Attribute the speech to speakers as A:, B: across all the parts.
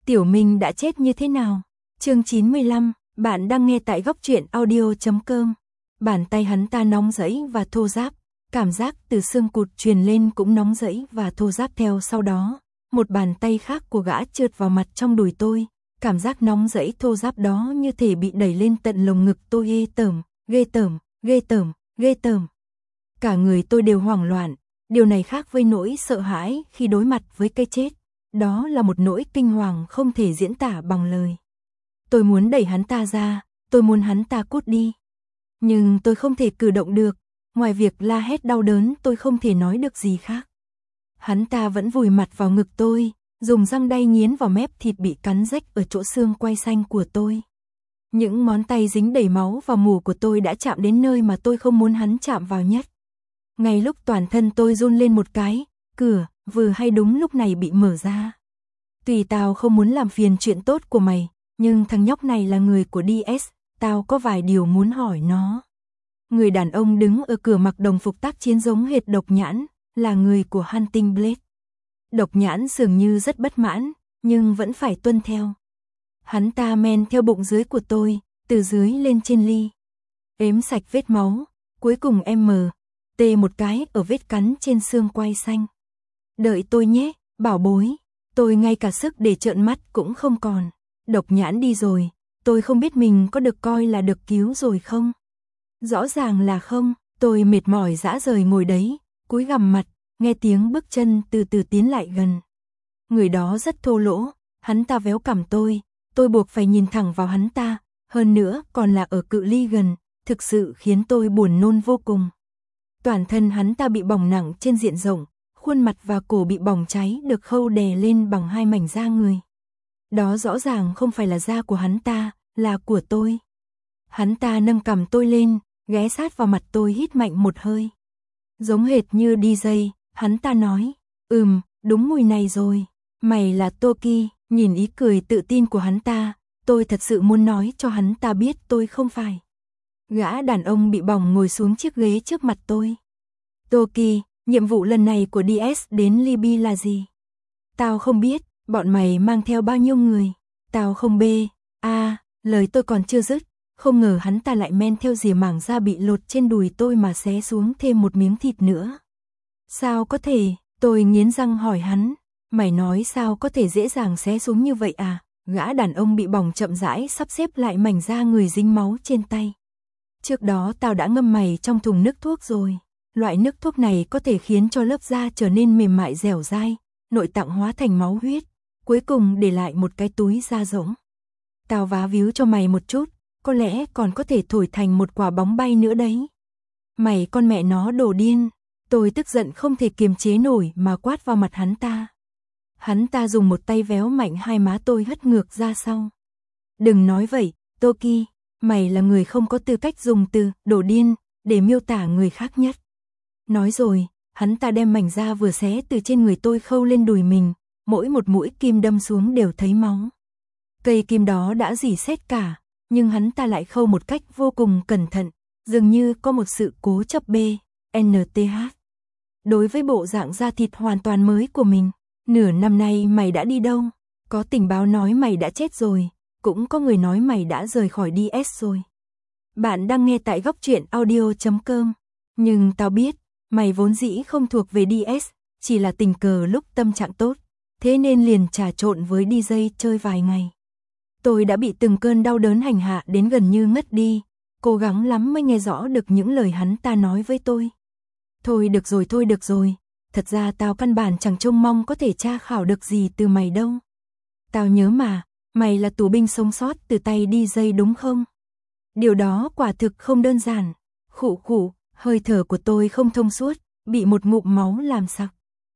A: Tiểu Minh đã chết như thế nào? Chương 95, bạn đang nghe tại góc truyện audio.com. Bàn tay hắn ta nóng rẫy và thô ráp, cảm giác từ xương cụt truyền lên cũng nóng rẫy và thô ráp theo sau đó. Một bàn tay khác của gã trượt vào mặt trong đùi tôi, cảm giác nóng rẫy thô ráp đó như thể bị đẩy lên tận lồng ngực tôi, ghê tởm, ghê tởm, ghê tởm, ghê tởm. Cả người tôi đều hoảng loạn, điều này khác với nỗi sợ hãi khi đối mặt với cái chết. Đó là một nỗi kinh hoàng không thể diễn tả bằng lời. Tôi muốn đẩy hắn ta ra, tôi muốn hắn ta cút đi. Nhưng tôi không thể cử động được, ngoài việc la hét đau đớn tôi không thể nói được gì khác. Hắn ta vẫn vùi mặt vào ngực tôi, dùng răng đay nghiến vào mép thịt bị cắn rách ở chỗ xương quai xanh của tôi. Những ngón tay dính đầy máu và mủ của tôi đã chạm đến nơi mà tôi không muốn hắn chạm vào nhất. Ngay lúc toàn thân tôi run lên một cái, cửa vừa hay đúng lúc này bị mở ra. Tùy tao không muốn làm phiền chuyện tốt của mày, nhưng thằng nhóc này là người của DS, tao có vài điều muốn hỏi nó. Người đàn ông đứng ở cửa mặc đồng phục tác chiến giống hệt Độc Nhãn, là người của Hunting Blade. Độc Nhãn dường như rất bất mãn, nhưng vẫn phải tuân theo. Hắn ta men theo bụng dưới của tôi, từ dưới lên trên ly. Ếm sạch vết máu, cuối cùng tê một cái ở vết cắn trên xương quai xanh. Đợi tôi nhé, bảo bối. Tôi ngay cả sức để trợn mắt cũng không còn. Độc Nhãn đi rồi, tôi không biết mình có được coi là được cứu rồi không. Rõ ràng là không, tôi mệt mỏi rã rời ngồi đấy, cúi gằm mặt, nghe tiếng bước chân từ từ tiến lại gần. Người đó rất thô lỗ, hắn ta véo cằm tôi buộc phải nhìn thẳng vào hắn ta, hơn nữa còn là ở cự ly gần, thực sự khiến tôi buồn nôn vô cùng. Toàn thân hắn ta bị bỏng nặng trên diện rộng, khuôn mặt và cổ bị bỏng cháy được khâu đè lên bằng hai mảnh da người. Đó rõ ràng không phải là da của hắn ta, là của tôi. Hắn ta nâng cằm tôi lên, ghé sát vào mặt tôi hít mạnh một hơi. Giống hệt như DJ, hắn ta nói, đúng mùi này rồi, mày là Toki. Nhìn ý cười tự tin của hắn ta, tôi thật sự muốn nói cho hắn ta biết tôi không phải. Gã đàn ông bị bỏng ngồi xuống chiếc ghế trước mặt tôi. Toki, nhiệm vụ lần này của DS đến Libya là gì? Tao không biết, bọn mày mang theo bao nhiêu người? Tao không lời tôi còn chưa dứt, không ngờ hắn ta lại men theo rìa mảng da bị lột trên đùi tôi mà xé xuống thêm một miếng thịt nữa. Sao có thể? Tôi nghiến răng hỏi hắn. Mày nói sao có thể dễ dàng xé xuống như vậy à? Gã đàn ông bị bỏng chậm rãi sắp xếp lại mảnh da người dính máu trên tay. Trước đó tao đã ngâm mày trong thùng nước thuốc rồi. Loại nước thuốc này có thể khiến cho lớp da trở nên mềm mại dẻo dai, nội tạng hóa thành máu huyết, cuối cùng để lại một cái túi da rỗng. Tao vá víu cho mày một chút, có lẽ còn có thể thổi thành một quả bóng bay nữa đấy. Mày con mẹ nó đồ điên. Tôi tức giận không thể kiềm chế nổi mà quát vào mặt hắn ta. Hắn ta dùng một tay véo mạnh hai má tôi hất ngược ra sau. Đừng nói vậy, Toki, mày là người không có tư cách dùng từ đồ điên để miêu tả người khác nhất. Nói rồi, hắn ta đem mảnh da vừa xé từ trên người tôi khâu lên đùi mình, mỗi một mũi kim đâm xuống đều thấy máu. Cây kim đó đã rỉ sét cả, nhưng hắn ta lại khâu một cách vô cùng cẩn thận, dường như có một sự cố chấp NTH. Đối với bộ dạng da thịt hoàn toàn mới của mình, nửa năm nay mày đã đi đâu? Có tình báo nói mày đã chết rồi, cũng có người nói mày đã rời khỏi DS rồi. Bạn đang nghe tại góc truyện audio.com. Nhưng tao biết, mày vốn dĩ không thuộc về DS, chỉ là tình cờ lúc tâm trạng tốt, thế nên liền trà trộn với DJ chơi vài ngày. Tôi đã bị từng cơn đau đớn hành hạ đến gần như ngất đi, cố gắng lắm mới nghe rõ được những lời hắn ta nói với tôi. Thôi được rồi, thật ra tao căn bản chẳng trông mong có thể tra khảo được gì từ mày đâu. Tao nhớ mà, mày là tù binh sống sót từ tay DJ đúng không? Điều đó quả thực không đơn giản. Khụ, hơi thở của tôi không thông suốt, bị một ngụm máu làm sặc.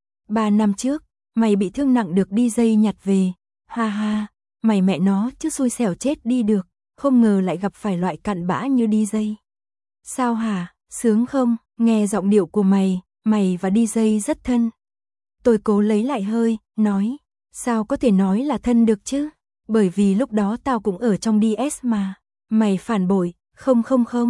A: 3 năm trước, mày bị thương nặng được DJ nhặt về. Ha, mày mẹ nó chứ xui xẻo chết đi được, không ngờ lại gặp phải loại cặn bã như DJ. Sao hả, sướng không? Nghe giọng điệu của mày và DJ rất thân. Tôi cố lấy lại hơi, nói, sao có thể nói là thân được chứ? Bởi vì lúc đó tao cũng ở trong DS mà. Mày phản bội, không,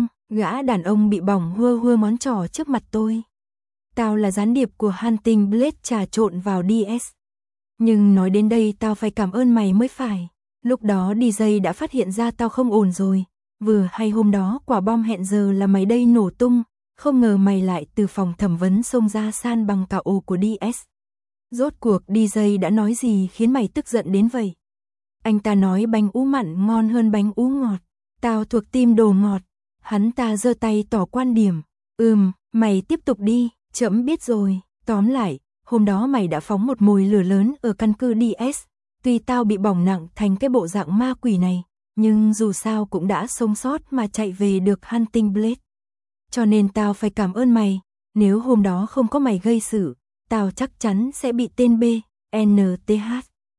A: gã đàn ông bị bỏng hua ngón trỏ trước mặt tôi. Tao là gián điệp của Hunting Blade trà trộn vào DS. Nhưng nói đến đây tao phải cảm ơn mày mới phải. Lúc đó DJ đã phát hiện ra tao không ổn rồi. Vừa hay hôm đó quả bom hẹn giờ là mày đây nổ tung. Không ngờ mày lại từ phòng thẩm vấn xông ra san bằng cả ồ của DS. Rốt cuộc DJ đã nói gì khiến mày tức giận đến vậy? Anh ta nói bánh ú mặn ngon hơn bánh ú ngọt. Tao thuộc team đồ ngọt. Hắn ta giơ tay tỏ quan điểm. Mày tiếp tục đi, trẫm biết rồi. Tóm lại, hôm đó mày đã phóng một mồi lửa lớn ở căn cứ DS. Tuy tao bị bỏng nặng thành cái bộ dạng ma quỷ này, nhưng dù sao cũng đã sống sót mà chạy về được Hunting Blade. Cho nên tao phải cảm ơn mày, nếu hôm đó không có mày gây sự, tao chắc chắn sẽ bị tên B, NTH.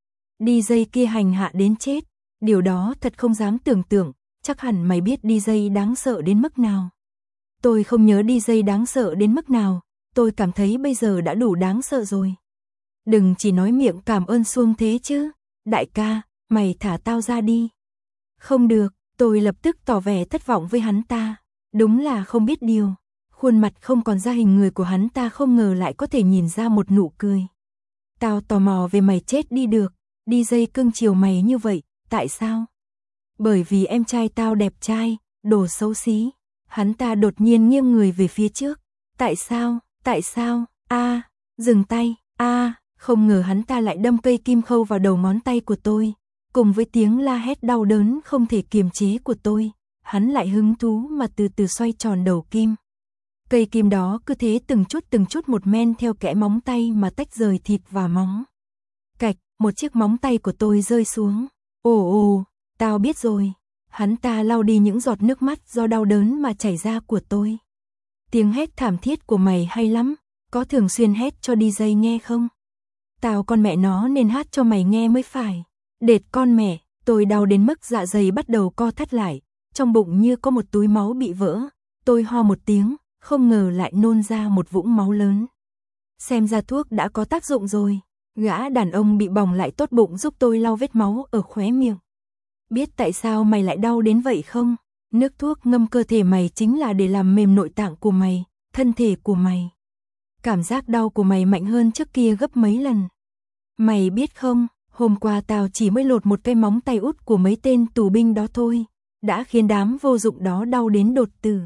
A: DJ kia hành hạ đến chết, điều đó thật không dám tưởng tượng, chắc hẳn mày biết DJ đáng sợ đến mức nào. Tôi không nhớ DJ đáng sợ đến mức nào, tôi cảm thấy bây giờ đã đủ đáng sợ rồi. Đừng chỉ nói miệng cảm ơn suông thế chứ, đại ca, mày thả tao ra đi. Không được, tôi lập tức tỏ vẻ thất vọng với hắn ta, đúng là không biết điều. Khuôn mặt không còn ra hình người của hắn ta không ngờ lại có thể nhìn ra một nụ cười. Tao tò mò về mày chết đi được, DJ cưng chiều mày như vậy, tại sao? Bởi vì em trai tao đẹp trai, đồ xấu xí. Hắn ta đột nhiên nghiêng người về phía trước. Tại sao, dừng tay, không ngờ hắn ta lại đâm cây kim khâu vào đầu ngón tay của tôi. Cùng với tiếng la hét đau đớn không thể kiềm chế của tôi, hắn lại hứng thú mà từ từ xoay tròn đầu kim. Cây kim đó cứ thế từng chút một men theo kẽ móng tay mà tách rời thịt và móng. Cạch, một chiếc móng tay của tôi rơi xuống. Ồ, tao biết rồi. Hắn ta lau đi những giọt nước mắt do đau đớn mà chảy ra của tôi. Tiếng hét thảm thiết của mày hay lắm, có thường xuyên hét cho DJ nghe không? Tao con mẹ nó nên hát cho mày nghe mới phải. Đệt con mẹ, tôi đau đến mức dạ dày bắt đầu co thắt lại, trong bụng như có một túi máu bị vỡ. Tôi ho một tiếng, không ngờ lại nôn ra một vũng máu lớn. Xem ra thuốc đã có tác dụng rồi. Gã đàn ông bị bỏng lại tốt bụng giúp tôi lau vết máu ở khóe miệng. Biết tại sao mày lại đau đến vậy không? Nước thuốc ngâm cơ thể mày chính là để làm mềm nội tạng của mày, thân thể của mày. Cảm giác đau của mày mạnh hơn trước kia gấp mấy lần. Mày biết không, hôm qua tao chỉ mới lột một cái móng tay út của mấy tên tù binh đó thôi, đã khiến đám vô dụng đó đau đến đột tử.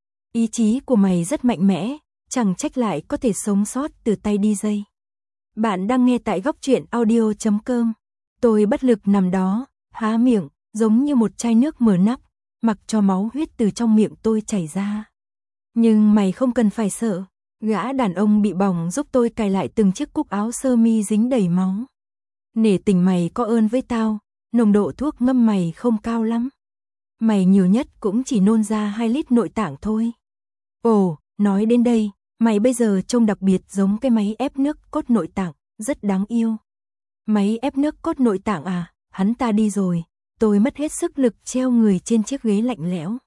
A: Ý chí của mày rất mạnh mẽ, chẳng trách lại có thể sống sót từ tay DJ. Bạn đang nghe tại Góc Truyện Audio.com. Tôi bất lực nằm đó, há miệng, giống như một chai nước mở nắp, mặc cho máu huyết từ trong miệng tôi chảy ra. Nhưng mày không cần phải sợ, gã đàn ông bị bỏng giúp tôi cài lại từng chiếc cúc áo sơ mi dính đầy máu. Nể tình mày có ơn với tao, nồng độ thuốc ngâm mày không cao lắm. Mày nhiều nhất cũng chỉ nôn ra 2 lít nội tạng thôi. Ồ, nói đến đây, mày bây giờ trông đặc biệt giống cái máy ép nước cốt nội tạng, rất đáng yêu. Máy ép nước cốt nội tạng à, hắn ta đi rồi, tôi mất hết sức lực treo người trên chiếc ghế lạnh lẽo.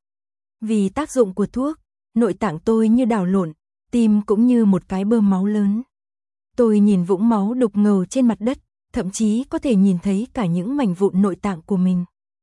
A: Vì tác dụng của thuốc, nội tạng tôi như đảo lộn, tim cũng như một cái bơm máu lớn. Tôi nhìn vũng máu đục ngầu trên mặt đất, thậm chí có thể nhìn thấy cả những mảnh vụn nội tạng của mình.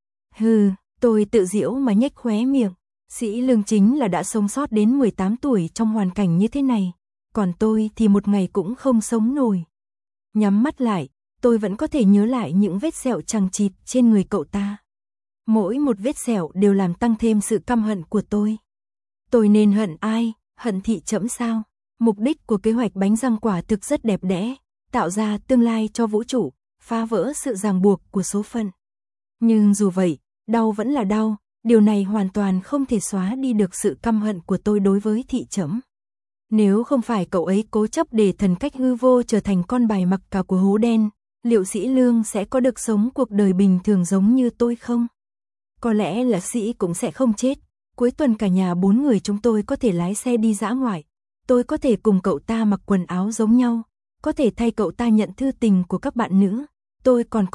A: Hừ, tôi tự giễu mà nhếch khóe miệng. Sĩ Lương chính là đã sống sót đến 18 tuổi trong hoàn cảnh như thế này, còn tôi thì một ngày cũng không sống nổi. Nhắm mắt lại, tôi vẫn có thể nhớ lại những vết sẹo chằng chịt trên người cậu ta. Mỗi một vết sẹo đều làm tăng thêm sự căm hận của tôi. Tôi nên hận ai, hận thị trẫm sao? Mục đích của kế hoạch bánh răng quả thực rất đẹp đẽ, tạo ra tương lai cho vũ trụ, phá vỡ sự ràng buộc của số phận. Nhưng dù vậy, đau vẫn là đau. Điều này hoàn toàn không thể xóa đi được sự căm hận của tôi đối với thị trẫm. Nếu không phải cậu ấy cố chấp để thần cách hư vô trở thành con bài mặc cả của hố đen, liệu Sĩ Lương sẽ có được sống cuộc đời bình thường giống như tôi không? Có lẽ là Sĩ cũng sẽ không chết. Cuối tuần cả nhà 4 người chúng tôi có thể lái xe đi dã ngoại. Tôi có thể cùng cậu ta mặc quần áo giống nhau, có thể thay cậu ta nhận thư tình của các bạn nữ. Tôi còn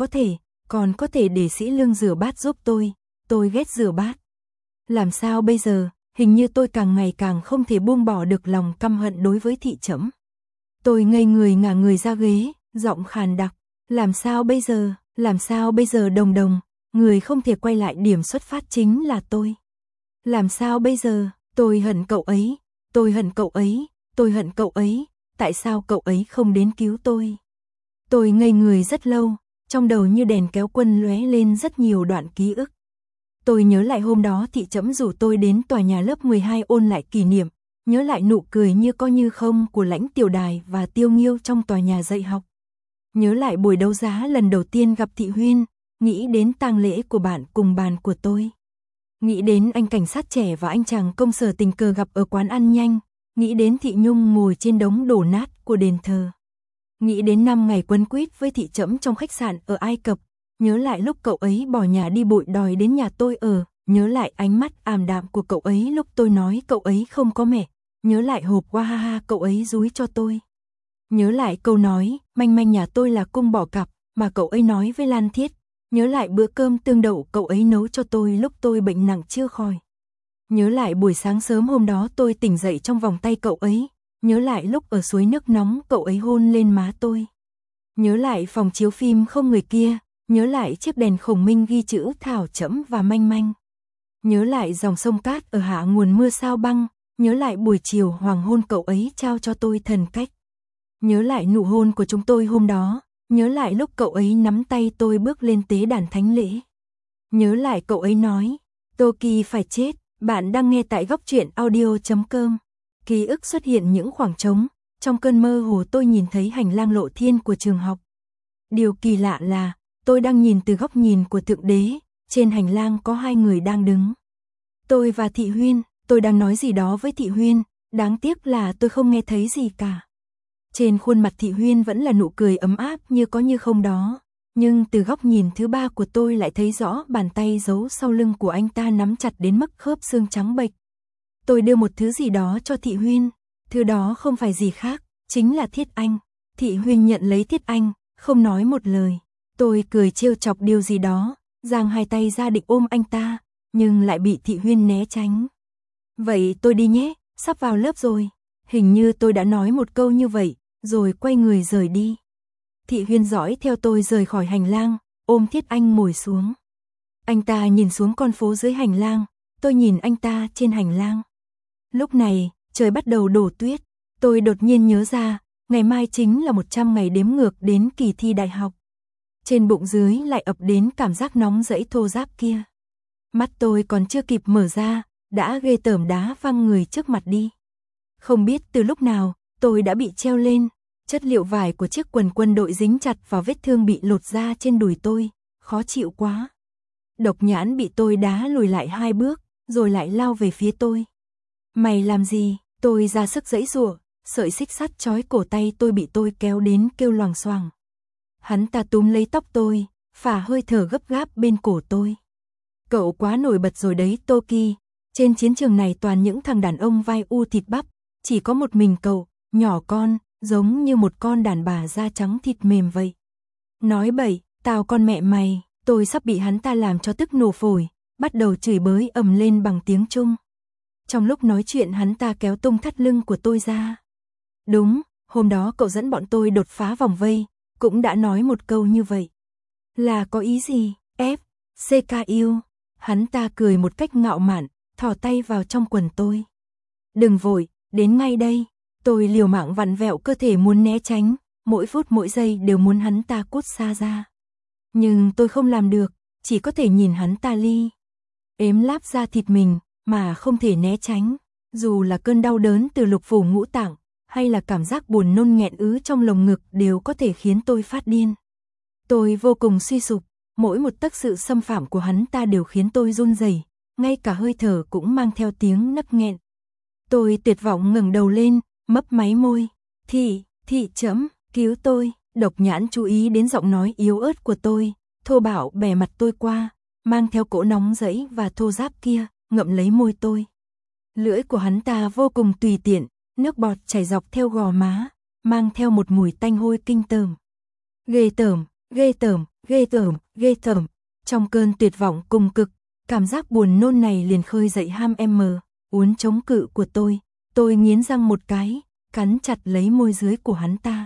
A: có thể để Sĩ Lương rửa bát giúp tôi. Tôi ghét rửa bát. Làm sao bây giờ, hình như tôi càng ngày càng không thể buông bỏ được lòng căm hận đối với thị trẫm. Tôi ngây người ngả người ra ghế, giọng khàn đặc. Làm sao bây giờ Đồng Đồng, người không thể quay lại điểm xuất phát chính là tôi. Làm sao bây giờ, tôi hận cậu ấy, tại sao cậu ấy không đến cứu tôi? Tôi ngây người rất lâu, trong đầu như đèn kéo quân lóe lên rất nhiều đoạn ký ức. Tôi nhớ lại hôm đó thị trẫm rủ tôi đến tòa nhà lớp 12 ôn lại kỷ niệm, nhớ lại nụ cười như có như không của Lãnh Tiểu Đài và Tiêu Nghiêu trong tòa nhà dạy học. Nhớ lại buổi đấu giá lần đầu tiên gặp Thị Huyên, nghĩ đến tang lễ của bạn cùng bàn của tôi. Nghĩ đến anh cảnh sát trẻ và anh chàng công sở tình cờ gặp ở quán ăn nhanh, nghĩ đến Thị Nhung ngồi trên đống đổ nát của đền thờ. Nghĩ đến 5 ngày quấn quýt với thị trẫm trong khách sạn ở Ai Cập, nhớ lại lúc cậu ấy bỏ nhà đi bụi đòi đến nhà tôi ở, nhớ lại ánh mắt ảm đạm của cậu ấy lúc tôi nói cậu ấy không có mẹ, nhớ lại hộp Wahaha cậu ấy dúi cho tôi. Nhớ lại câu nói, manh manh nhà tôi là cung bỏ cặp, mà cậu ấy nói với Lan Thiết, nhớ lại bữa cơm tương đậu cậu ấy nấu cho tôi lúc tôi bệnh nặng chưa khỏi. Nhớ lại buổi sáng sớm hôm đó tôi tỉnh dậy trong vòng tay cậu ấy, nhớ lại lúc ở suối nước nóng cậu ấy hôn lên má tôi. Nhớ lại phòng chiếu phim không người kia, nhớ lại chiếc đèn khổng minh ghi chữ Thảo Trẫm và Manh Manh. Nhớ lại dòng sông cát ở hạ nguồn mưa sao băng, nhớ lại buổi chiều hoàng hôn cậu ấy trao cho tôi thần cách. Nhớ lại nụ hôn của chúng tôi hôm đó, nhớ lại lúc cậu ấy nắm tay tôi bước lên tế đàn thánh lễ. Nhớ lại cậu ấy nói, Toki phải chết, bạn đang nghe tại góc truyện audio.com. Ký ức xuất hiện những khoảng trống, trong cơn mơ hồ tôi nhìn thấy hành lang lộ thiên của trường học. Điều kỳ lạ là, tôi đang nhìn từ góc nhìn của Thượng Đế, trên hành lang có 2 người đang đứng. Tôi và Thị Huyên, tôi đang nói gì đó với Thị Huyên, đáng tiếc là tôi không nghe thấy gì cả. Trên khuôn mặt Thị Huyên vẫn là nụ cười ấm áp như có như không đó, nhưng từ góc nhìn thứ 3 của tôi lại thấy rõ bàn tay giấu sau lưng của anh ta nắm chặt đến mức khớp xương trắng bệch. Tôi đưa một thứ gì đó cho Thị Huyên, thứ đó không phải gì khác, chính là Thiết Anh. Thị Huyên nhận lấy Thiết Anh, không nói một lời. Tôi cười trêu chọc điều gì đó, giang 2 tay ra định ôm anh ta, nhưng lại bị Thị Huyên né tránh. Vậy tôi đi nhé, sắp vào lớp rồi. Hình như tôi đã nói một câu như vậy, rồi quay người rời đi. Thị Huyên dõi theo tôi rời khỏi hành lang, ôm Thiết Anh ngồi xuống. Anh ta nhìn xuống con phố dưới hành lang, tôi nhìn anh ta trên hành lang. Lúc này, trời bắt đầu đổ tuyết, tôi đột nhiên nhớ ra, ngày mai chính là 100 ngày đếm ngược đến kỳ thi đại học. Trên bụng dưới lại ập đến cảm giác nóng rẫy thô ráp kia. Mắt tôi còn chưa kịp mở ra, đã ghê tởm đá văng người trước mặt đi. Không biết từ lúc nào, tôi đã bị treo lên, chất liệu vải của chiếc quần quân đội dính chặt vào vết thương bị lột ra trên đùi tôi, khó chịu quá. Độc Nhãn bị tôi đá lùi lại 2 bước, rồi lại lao về phía tôi. Mày làm gì? Tôi ra sức giãy giụa, sợi xích sắt trói cổ tay tôi bị tôi kéo đến kêu loằng xoằng. Hắn ta túm lấy tóc tôi, phả hơi thở gấp gáp bên cổ tôi. Cậu quá nổi bật rồi đấy Toki, trên chiến trường này toàn những thằng đàn ông vai u thịt bắp, chỉ có một mình cậu, nhỏ con, giống như một con đàn bà da trắng thịt mềm vậy. Nói bậy, tao con mẹ mày, tôi sắp bị hắn ta làm cho tức nổ phổi, bắt đầu chửi bới ầm lên bằng tiếng Trung. Trong lúc nói chuyện hắn ta kéo tung thắt lưng của tôi ra. Đúng, hôm đó cậu dẫn bọn tôi đột phá vòng vây, cũng đã nói một câu như vậy. Là có ý gì? CKU. Hắn ta cười một cách ngạo mạn, thò tay vào trong quần tôi. Đừng vội, đến ngay đây. Tôi liều mạng vặn vẹo cơ thể muốn né tránh, mỗi phút mỗi giây đều muốn hắn ta cút xa ra. Nhưng tôi không làm được, chỉ có thể nhìn hắn ta ếm láp ra thịt mình, mà không thể né tránh. Dù là cơn đau đớn từ lục phủ ngũ tạng, hay là cảm giác buồn nôn nghẹn ứ trong lồng ngực đều có thể khiến tôi phát điên. Tôi vô cùng suy sụp, mỗi một tấc sự xâm phạm của hắn ta đều khiến tôi run rẩy, ngay cả hơi thở cũng mang theo tiếng nấc nghẹn. Tôi tuyệt vọng ngẩng đầu lên, mấp máy môi. Thị Trẫm, cứu tôi. Độc Nhãn chú ý đến giọng nói yếu ớt của tôi, thô bạo bẻ mặt tôi qua, mang theo cỗ nóng rẫy và thô ráp kia, ngậm lấy môi tôi. Lưỡi của hắn ta vô cùng tùy tiện, nước bọt chảy dọc theo gò má, mang theo một mùi tanh hôi kinh tởm. Ghê tởm, ghê tởm, ghê tởm, ghê tởm. Trong cơn tuyệt vọng cùng cực, cảm giác buồn nôn này liền khơi dậy ham uốn chống cự của tôi. Tôi nghiến răng một cái, cắn chặt lấy môi dưới của hắn ta.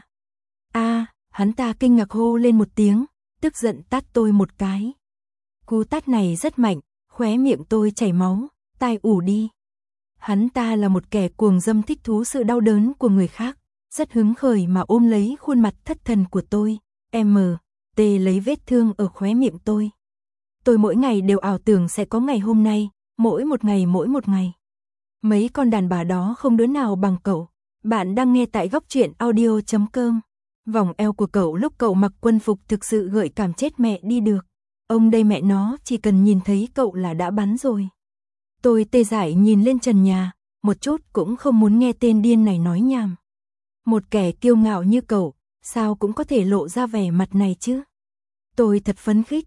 A: Hắn ta kinh ngạc hô lên một tiếng, tức giận tát tôi một cái. Cú tát này rất mạnh, khóe miệng tôi chảy máu, tai ù đi. Hắn ta là một kẻ cuồng dâm thích thú sự đau đớn của người khác, rất hứng khởi mà ôm lấy khuôn mặt thất thần của tôi, T lấy vết thương ở khóe miệng tôi. Tôi mỗi ngày đều ảo tưởng sẽ có ngày hôm nay, mỗi một ngày. Mấy con đàn bà đó không đứa nào bằng cậu. Bạn đang nghe tại goctruyện.audio.com. Vòng eo của cậu lúc cậu mặc quân phục thực sự gợi cảm chết mẹ đi được. Ông đây mẹ nó chỉ cần nhìn thấy cậu là đã bắn rồi. Tôi tê dại nhìn lên trần nhà, một chút cũng không muốn nghe tên điên này nói nhảm. Một kẻ kiêu ngạo như cậu, sao cũng có thể lộ ra vẻ mặt này chứ? Tôi thật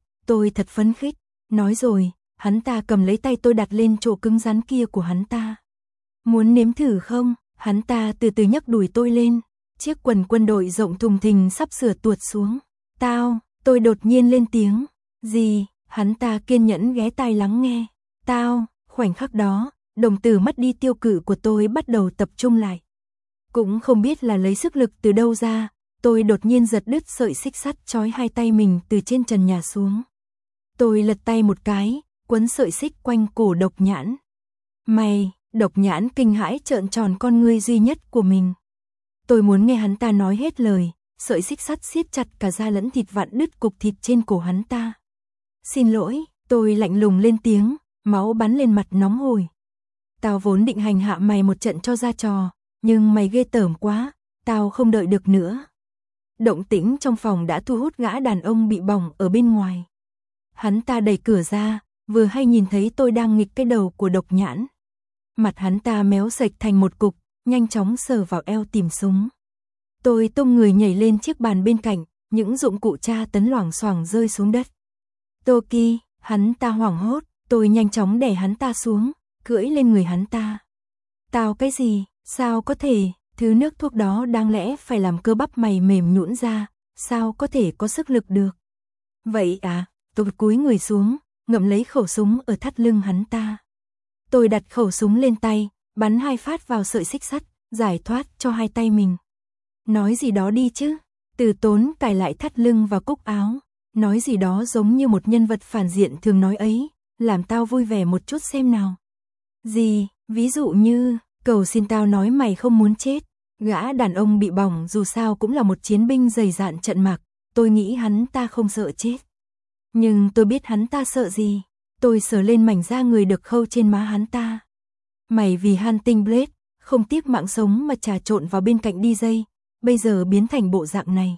A: phấn khích. Nói rồi, hắn ta cầm lấy tay tôi đặt lên chỗ cứng rắn kia của hắn ta. Muốn nếm thử không? Hắn ta từ từ nhấc đùi tôi lên. Chiếc quần quân đội rộng thùng thình sắp sửa tuột xuống. Tôi đột nhiên lên tiếng. Gì? Hắn ta kiên nhẫn ghé tai lắng nghe. Khoảnh khắc đó, đồng tử mất đi tiêu cự của tôi bắt đầu tập trung lại. Cũng không biết là lấy sức lực từ đâu ra, tôi đột nhiên giật đứt sợi xích sắt trói hai tay mình từ trên trần nhà xuống. Tôi lật tay một cái, quấn sợi xích quanh cổ Độc Nhãn. Mày, Độc Nhãn kinh hãi trợn tròn con ngươi duy nhất của mình. Tôi muốn nghe hắn ta nói hết lời, sợi xích sắt siết chặt cả da lẫn thịt vặn đứt cục thịt trên cổ hắn ta. Xin lỗi, tôi lạnh lùng lên tiếng, máu bắn lên mặt nóng hổi. Tao vốn định hành hạ mày một trận cho ra trò, nhưng mày ghê tởm quá, tao không đợi được nữa. Động tĩnh trong phòng đã thu hút gã đàn ông bị bỏng ở bên ngoài. Hắn ta đẩy cửa ra, vừa hay nhìn thấy tôi đang nghịch cái đầu của Độc Nhãn. Mặt hắn ta méo sệch thành một cục, nhanh chóng sờ vào eo tìm súng. Tôi tung người nhảy lên chiếc bàn bên cạnh, những dụng cụ tra tấn loảng xoảng rơi xuống đất. Toki, hắn ta hoảng hốt, tôi nhanh chóng đè hắn ta xuống, cưỡi lên người hắn ta. Tao cái gì, sao có thể, thứ nước thuốc đó đáng lẽ phải làm cơ bắp mày mềm nhũn ra, sao có thể có sức lực được. Vậy à, tôi cúi người xuống, ngậm lấy khẩu súng ở thắt lưng hắn ta. Tôi đặt khẩu súng lên tay, bắn 2 phát vào sợi xích sắt, giải thoát cho hai tay mình. Nói gì đó đi chứ, Từ Tốn cài lại thắt lưng và cúc áo, nói gì đó giống như một nhân vật phản diện thường nói ấy, làm tao vui vẻ một chút xem nào. Gì, ví dụ như, cầu xin tao nói mày không muốn chết. Gã đàn ông bị bỏng dù sao cũng là một chiến binh dày dạn trận mạc, tôi nghĩ hắn ta không sợ chết. Nhưng tôi biết hắn ta sợ gì. Tôi sờ lên mảnh da người được khâu trên má hắn ta. Mày vì Hunting Blade, không tiếc mạng sống mà trà trộn vào bên cạnh DJ, bây giờ biến thành bộ dạng này.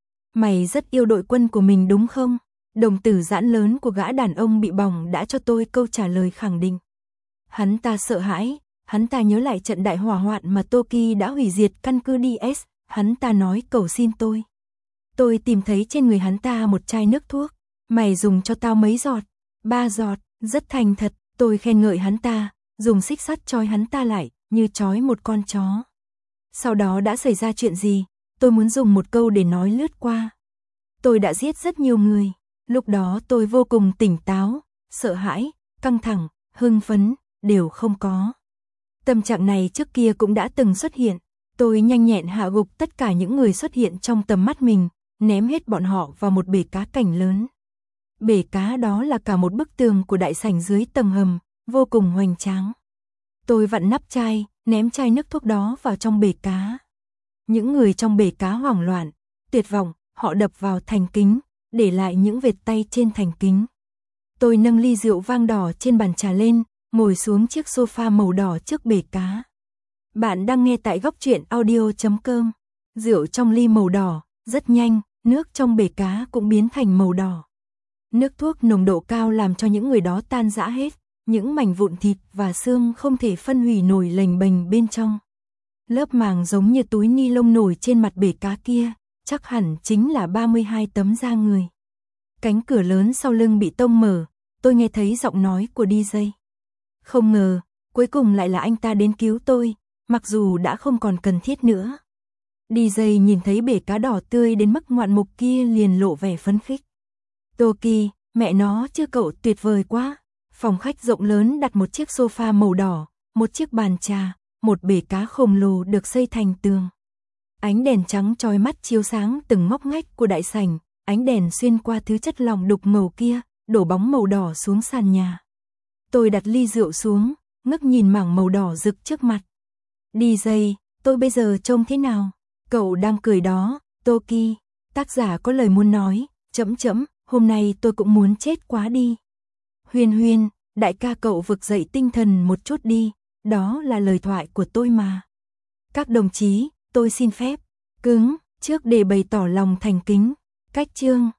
A: Mày rất yêu đội quân của mình đúng không? Đồng tử giãn lớn của gã đàn ông bị bỏng đã cho tôi câu trả lời khẳng định. Hắn ta sợ hãi, hắn ta nhớ lại trận đại hỏa hoạn mà Toki đã hủy diệt căn cứ DS, hắn ta nói cầu xin tôi. Tôi tìm thấy trên người hắn ta một chai nước thuốc, mày dùng cho tao mấy giọt? 3 giọt, rất thành thật, tôi khen ngợi hắn ta, dùng xích sắt trói hắn ta lại, như trói một con chó. Sau đó đã xảy ra chuyện gì? Tôi muốn dùng một câu để nói lướt qua. Tôi đã giết rất nhiều người, lúc đó tôi vô cùng tỉnh táo, sợ hãi, căng thẳng, hưng phấn, đều không có. Tâm trạng này trước kia cũng đã từng xuất hiện, tôi nhanh nhẹn hạ gục tất cả những người xuất hiện trong tầm mắt mình, ném hết bọn họ vào một bể cá cảnh lớn. Bể cá đó là cả một bức tường của đại sảnh dưới tầng hầm, vô cùng hoành tráng. Tôi vặn nắp chai, ném chai nước thuốc đó vào trong bể cá. Những người trong bể cá hoảng loạn, tuyệt vọng, họ đập vào thành kính, để lại những vệt tay trên thành kính. Tôi nâng ly rượu vang đỏ trên bàn trà lên, ngồi xuống chiếc sofa màu đỏ trước bể cá. Bạn đang nghe tại goctruyện.audio.com. Rượu trong ly màu đỏ, rất nhanh, nước trong bể cá cũng biến thành màu đỏ. Nước thuốc nồng độ cao làm cho những người đó tan rã hết, những mảnh vụn thịt và xương không thể phân hủy nổi lềnh bềnh bên trong. Lớp màng giống như túi ni lông nổi trên mặt bể cá kia, chắc hẳn chính là 32 tấm da người. Cánh cửa lớn sau lưng bị tông mở, tôi nghe thấy giọng nói của DJ. Không ngờ, cuối cùng lại là anh ta đến cứu tôi, mặc dù đã không còn cần thiết nữa. DJ nhìn thấy bể cá đỏ tươi đến mức ngoạn mục kia liền lộ vẻ phấn khích. Toki, mẹ nó chứ cậu tuyệt vời quá. Phòng khách rộng lớn đặt một chiếc sofa màu đỏ, một chiếc bàn trà, một bể cá khổng lồ được xây thành tường. Ánh đèn trắng chói mắt chiếu sáng từng ngóc ngách của đại sảnh, ánh đèn xuyên qua thứ chất lỏng đục ngầu kia, đổ bóng màu đỏ xuống sàn nhà. Tôi đặt ly rượu xuống, ngước nhìn mảng màu đỏ rực trước mặt. DJ, tôi bây giờ trông thế nào? Cậu đang cười đó, Toki. Tác giả có lời muốn nói, hôm nay tôi cũng muốn chết quá đi. Huyên Huyên, đại ca cậu vực dậy tinh thần một chút đi, đó là lời thoại của tôi mà. Các đồng chí, tôi xin phép, cứng, trước để bày tỏ lòng thành kính. Cách chương